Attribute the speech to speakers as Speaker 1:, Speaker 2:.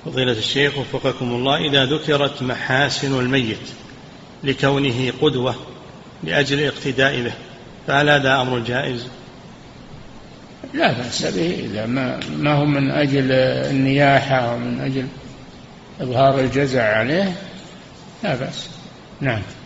Speaker 1: فضيلة الشيخ وفقكم الله، إذا ذكرت محاسن الميت لكونه قدوة لأجل الاقتداء به، فهل هذا أمر جائز؟
Speaker 2: لا بأس به إذا ما هو من أجل النياحة ومن أجل إظهار الجزع عليه، لا بأس. نعم.